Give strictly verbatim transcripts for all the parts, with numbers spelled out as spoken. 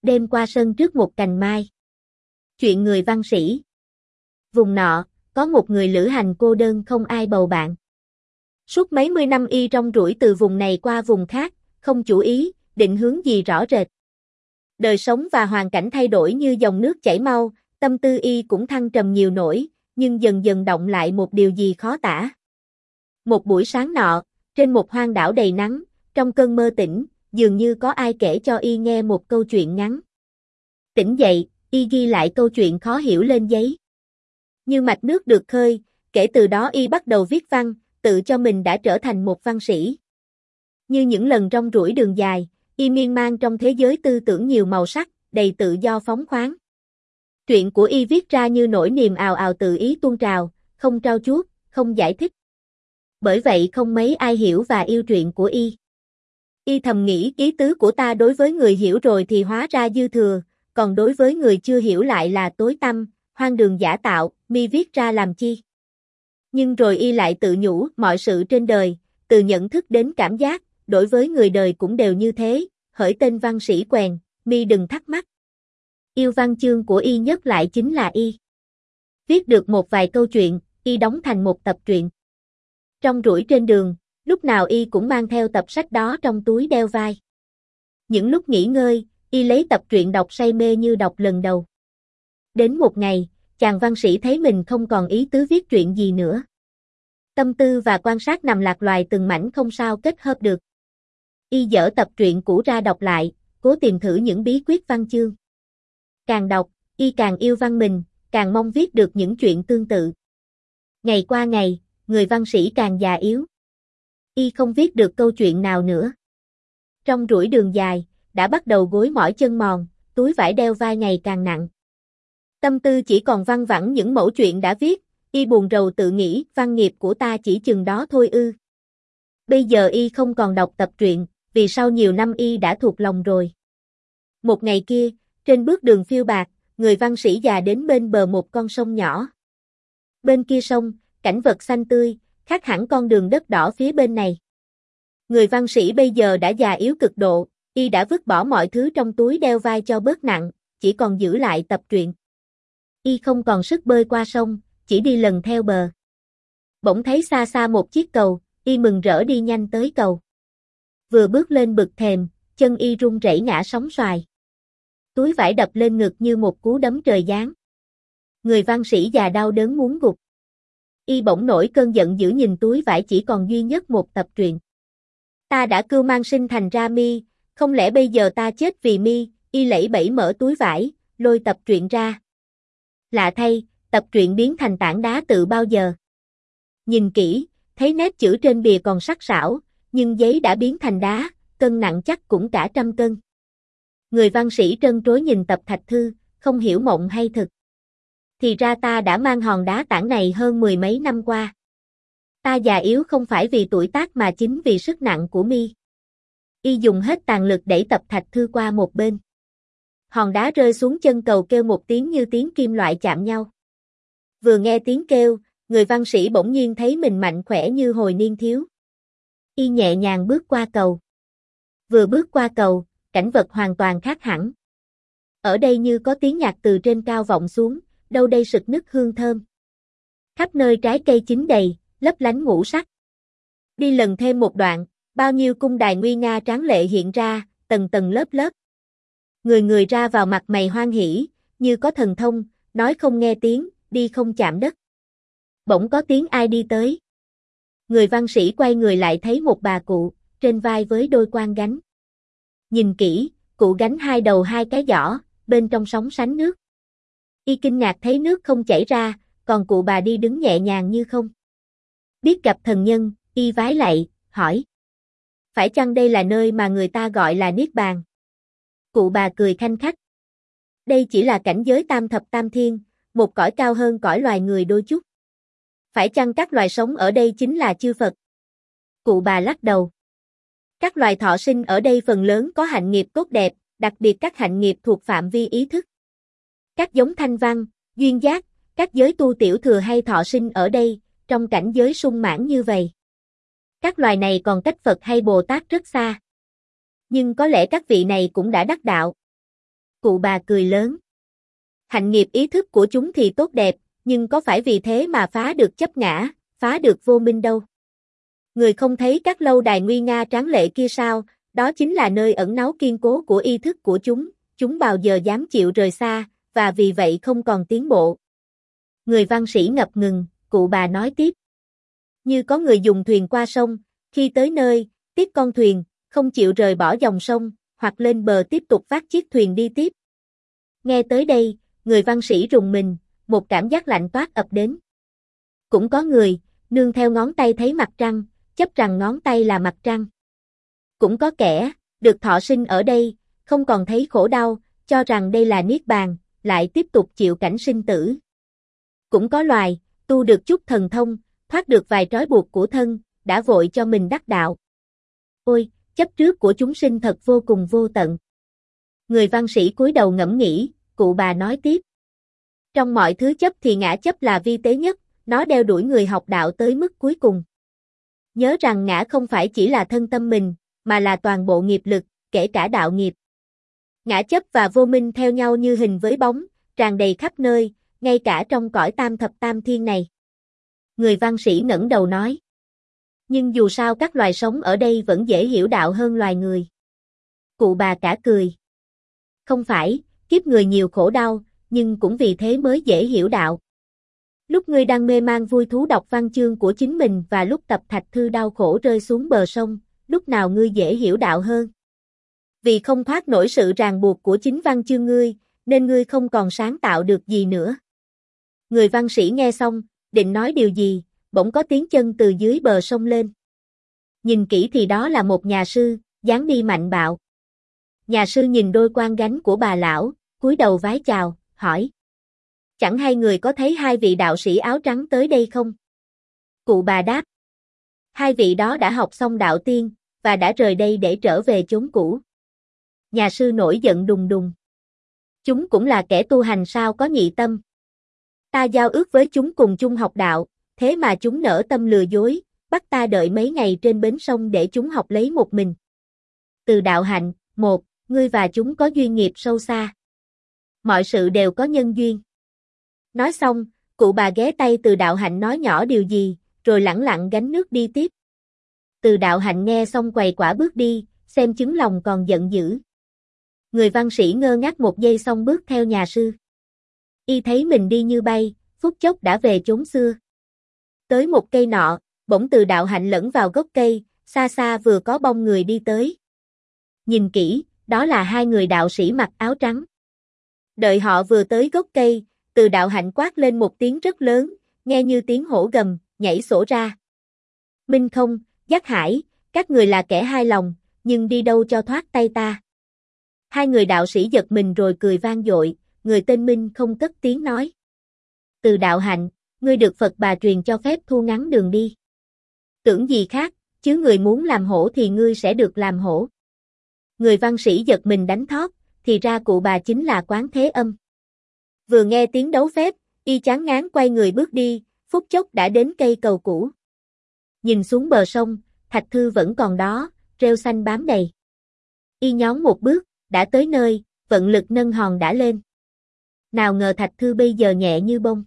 Đêm qua sân trước một cành mai. Chuyện người văn sĩ. Vùng nọ, có một người lữ hành cô đơn không ai bầu bạn. Suốt mấy mươi năm y rong ruổi từ vùng này qua vùng khác, không chủ ý, định hướng gì rõ rệt. Đời sống và hoàn cảnh thay đổi như dòng nước chảy mau, tâm tư y cũng thăng trầm nhiều nỗi, nhưng dần dần động lại một điều gì khó tả. Một buổi sáng nọ, trên một hoang đảo đầy nắng, trong cơn mơ tỉnh, dường như có ai kể cho y nghe một câu chuyện ngắn. Tỉnh dậy, y ghi lại câu chuyện khó hiểu lên giấy. Như mạch nước được khơi, kể từ đó y bắt đầu viết văn, tự cho mình đã trở thành một văn sĩ. Như những lần rong ruổi đường dài, y miên man trong thế giới tư tưởng nhiều màu sắc, đầy tự do phóng khoáng. Truyện của y viết ra như nỗi niềm ào ào tự ý tuôn trào, không trau chuốt, không giải thích. Bởi vậy không mấy ai hiểu và yêu truyện của y. Y thầm nghĩ ý tứ của ta đối với người hiểu rồi thì hóa ra dư thừa, còn đối với người chưa hiểu lại là tối tăm, hoang đường giả tạo, mi viết ra làm chi. Nhưng rồi y lại tự nhủ mọi sự trên đời, từ nhận thức đến cảm giác, đối với người đời cũng đều như thế, hỡi tên văn sĩ quèn, mi đừng thắc mắc. Yêu văn chương của y nhất lại chính là y. Viết được một vài câu chuyện, y đóng thành một tập truyện. Trong rủi trên đường, lúc nào y cũng mang theo tập sách đó trong túi đeo vai. Những lúc nghỉ ngơi, y lấy tập truyện đọc say mê như đọc lần đầu. Đến một ngày, chàng văn sĩ thấy mình không còn ý tứ viết truyện gì nữa. Tâm tư và quan sát nằm lạc loài từng mảnh không sao kết hợp được. Y dở tập truyện cũ ra đọc lại, cố tìm thử những bí quyết văn chương. Càng đọc, y càng yêu văn mình, càng mong viết được những chuyện tương tự. Ngày qua ngày, người văn sĩ càng già yếu. Y không viết được câu chuyện nào nữa. Trong rủi đường dài, đã bắt đầu gối mỏi chân mòn, túi vải đeo vai ngày càng nặng. Tâm tư chỉ còn văng vẳng những mẩu chuyện đã viết, y buồn rầu tự nghĩ văn nghiệp của ta chỉ chừng đó thôi ư. Bây giờ y không còn đọc tập truyện, vì sau nhiều năm y đã thuộc lòng rồi. Một ngày kia, trên bước đường phiêu bạc, người văn sĩ già đến bên bờ một con sông nhỏ. Bên kia sông, cảnh vật xanh tươi, khác hẳn con đường đất đỏ phía bên này. Người văn sĩ bây giờ đã già yếu cực độ, y đã vứt bỏ mọi thứ trong túi đeo vai cho bớt nặng, chỉ còn giữ lại tập truyện. Y không còn sức bơi qua sông, chỉ đi lần theo bờ. Bỗng thấy xa xa một chiếc cầu, y mừng rỡ đi nhanh tới cầu. Vừa bước lên bậc thềm, chân y run rẩy ngã sóng xoài. Túi vải đập lên ngực như một cú đấm trời giáng. Người văn sĩ già đau đớn muốn gục. Y bỗng nổi cơn giận dữ nhìn túi vải chỉ còn duy nhất một tập truyện. Ta đã cưu mang sinh thành ra mi, không lẽ bây giờ ta chết vì mi? Y lẫy bẫy mở túi vải, lôi tập truyện ra. Lạ thay, tập truyện biến thành tảng đá tự bao giờ. Nhìn kỹ, thấy nét chữ trên bìa còn sắc sảo, nhưng giấy đã biến thành đá, cân nặng chắc cũng cả trăm cân. Người văn sĩ trân trối nhìn tập thạch thư, không hiểu mộng hay thực. Thì ra ta đã mang hòn đá tảng này hơn mười mấy năm qua. Ta già yếu không phải vì tuổi tác mà chính vì sức nặng của mi. Y dùng hết tàn lực đẩy tập thạch thư qua một bên. Hòn đá rơi xuống chân cầu kêu một tiếng như tiếng kim loại chạm nhau. Vừa nghe tiếng kêu, người văn sĩ bỗng nhiên thấy mình mạnh khỏe như hồi niên thiếu. Y nhẹ nhàng bước qua cầu. Vừa bước qua cầu, cảnh vật hoàn toàn khác hẳn. Ở đây như có tiếng nhạc từ trên cao vọng xuống, đâu đây sực nức hương thơm. Khắp nơi trái cây chín đầy, lấp lánh ngũ sắc. Đi lần thêm một đoạn, bao nhiêu cung đài nguy nga tráng lệ hiện ra, tầng tầng lớp lớp. Người người ra vào mặt mày hoan hỉ, như có thần thông, nói không nghe tiếng, đi không chạm đất. Bỗng có tiếng ai đi tới. Người văn sĩ quay người lại thấy một bà cụ, trên vai với đôi quan gánh. Nhìn kỹ, cụ gánh hai đầu hai cái giỏ, bên trong sóng sánh nước. Y kinh ngạc thấy nước không chảy ra, còn cụ bà đi đứng nhẹ nhàng như không. Biết gặp thần nhân, y vái lạy, hỏi. Phải chăng đây là nơi mà người ta gọi là Niết Bàn? Cụ bà cười khanh khách. Đây chỉ là cảnh giới tam thập tam thiên, một cõi cao hơn cõi loài người đôi chút. Phải chăng các loài sống ở đây chính là chư Phật? Cụ bà lắc đầu. Các loài thọ sinh ở đây phần lớn có hạnh nghiệp tốt đẹp, đặc biệt các hạnh nghiệp thuộc phạm vi ý thức. Các giống thanh văn, duyên giác, các giới tu tiểu thừa hay thọ sinh ở đây, trong cảnh giới sung mãn như vậy. Các loài này còn cách Phật hay Bồ Tát rất xa. Nhưng có lẽ các vị này cũng đã đắc đạo. Cụ bà cười lớn. Hạnh nghiệp ý thức của chúng thì tốt đẹp, nhưng có phải vì thế mà phá được chấp ngã, phá được vô minh đâu. Người không thấy các lâu đài nguy nga tráng lệ kia sao, đó chính là nơi ẩn náu kiên cố của ý thức của chúng, chúng bao giờ dám chịu rời xa, và vì vậy không còn tiến bộ. Người văn sĩ ngập ngừng, cụ bà nói tiếp. Như có người dùng thuyền qua sông, khi tới nơi, tiếc con thuyền, không chịu rời bỏ dòng sông, hoặc lên bờ tiếp tục vác chiếc thuyền đi tiếp. Nghe tới đây, người văn sĩ rùng mình, một cảm giác lạnh toát ập đến. Cũng có người, nương theo ngón tay thấy mặt trăng, chấp rằng ngón tay là mặt trăng. Cũng có kẻ, được thọ sinh ở đây, không còn thấy khổ đau, cho rằng đây là niết bàn, lại tiếp tục chịu cảnh sinh tử. Cũng có loài, tu được chút thần thông, thoát được vài trói buộc của thân, đã vội cho mình đắc đạo. Ôi, chấp trước của chúng sinh thật vô cùng vô tận. Người văn sĩ cúi đầu ngẫm nghĩ, cụ bà nói tiếp. Trong mọi thứ chấp thì ngã chấp là vi tế nhất, nó đeo đuổi người học đạo tới mức cuối cùng. Nhớ rằng ngã không phải chỉ là thân tâm mình, mà là toàn bộ nghiệp lực, kể cả đạo nghiệp. Ngã chấp và vô minh theo nhau như hình với bóng, tràn đầy khắp nơi, ngay cả trong cõi tam thập tam thiên này. Người văn sĩ ngẩng đầu nói. Nhưng dù sao các loài sống ở đây vẫn dễ hiểu đạo hơn loài người. Cụ bà cả cười. Không phải, kiếp người nhiều khổ đau, nhưng cũng vì thế mới dễ hiểu đạo. Lúc ngươi đang mê man vui thú đọc văn chương của chính mình và lúc tập thạch thư đau khổ rơi xuống bờ sông, lúc nào ngươi dễ hiểu đạo hơn? Vì không thoát nổi sự ràng buộc của chính văn chương ngươi, nên ngươi không còn sáng tạo được gì nữa. Người văn sĩ nghe xong, định nói điều gì, bỗng có tiếng chân từ dưới bờ sông lên. Nhìn kỹ thì đó là một nhà sư, dáng đi mạnh bạo. Nhà sư nhìn đôi quan gánh của bà lão, cúi đầu vái chào, hỏi. Chẳng hay người có thấy hai vị đạo sĩ áo trắng tới đây không? Cụ bà đáp. Hai vị đó đã học xong đạo tiên, và đã rời đây để trở về chốn cũ. Nhà sư nổi giận đùng đùng. Chúng cũng là kẻ tu hành sao có nhị tâm. Ta giao ước với chúng cùng chung học đạo, thế mà chúng nỡ tâm lừa dối, bắt ta đợi mấy ngày trên bến sông để chúng học lấy một mình. Từ đạo hạnh, một, ngươi và chúng có duyên nghiệp sâu xa. Mọi sự đều có nhân duyên. Nói xong, cụ bà ghé tay Từ đạo hạnh nói nhỏ điều gì, rồi lẳng lặng gánh nước đi tiếp. Từ đạo hạnh nghe xong quầy quả bước đi, xem chứng lòng còn giận dữ. Người văn sĩ ngơ ngác một giây xong bước theo nhà sư. Y thấy mình đi như bay, phút chốc đã về chốn xưa. Tới một cây nọ, bỗng Từ đạo hạnh lẫn vào gốc cây, xa xa vừa có bóng người đi tới. Nhìn kỹ, đó là hai người đạo sĩ mặc áo trắng. Đợi họ vừa tới gốc cây, Từ đạo hạnh quát lên một tiếng rất lớn, nghe như tiếng hổ gầm, nhảy sổ ra. Minh Không, Giác Hải, các người là kẻ hai lòng, nhưng đi đâu cho thoát tay ta. Hai người đạo sĩ giật mình rồi cười vang dội, người tên Minh Không cất tiếng nói. Từ đạo hạnh, ngươi được Phật bà truyền cho phép thu ngắn đường đi. Tưởng gì khác, chứ người muốn làm hổ thì ngươi sẽ được làm hổ. Người văn sĩ giật mình đánh thót, thì ra cụ bà chính là Quán Thế Âm. Vừa nghe tiếng đấu phép, y chán ngán quay người bước đi, phút chốc đã đến cây cầu cũ. Nhìn xuống bờ sông, thạch thư vẫn còn đó, rêu xanh bám đầy. Y nhón một bước, đã tới nơi, vận lực nâng hòn đã lên. Nào ngờ thạch thư bây giờ nhẹ như bông.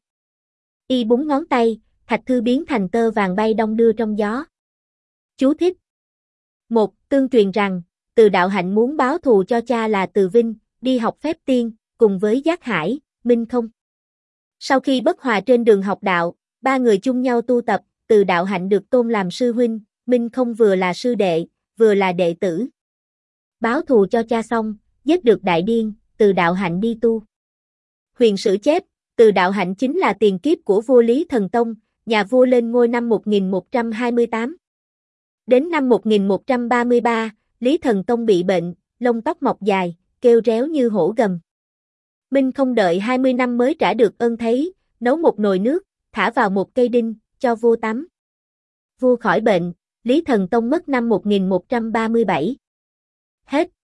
Y búng ngón tay, thạch thư biến thành tơ vàng bay đong đưa trong gió. Chú thích. Một, tương truyền rằng, Từ đạo hạnh muốn báo thù cho cha là Từ Vinh, đi học phép tiên, cùng với Giác Hải, Minh Không. Sau khi bất hòa trên đường học đạo, ba người chung nhau tu tập, Từ đạo hạnh được tôn làm sư huynh, Minh Không vừa là sư đệ, vừa là đệ tử. Báo thù cho cha xong, giết được đại điên, Từ đạo hạnh đi tu. Huyền sử chép, Từ đạo hạnh chính là tiền kiếp của vua Lý Thần Tông, nhà vua lên ngôi năm một nghìn một trăm hai mươi tám. Đến năm một nghìn một trăm ba mươi ba, Lý Thần Tông bị bệnh, lông tóc mọc dài, kêu réo như hổ gầm. Minh Không đợi hai mươi năm mới trả được ơn thấy, nấu một nồi nước, thả vào một cây đinh, cho vua tắm. Vua khỏi bệnh, Lý Thần Tông mất năm một nghìn một trăm ba mươi bảy. Hết.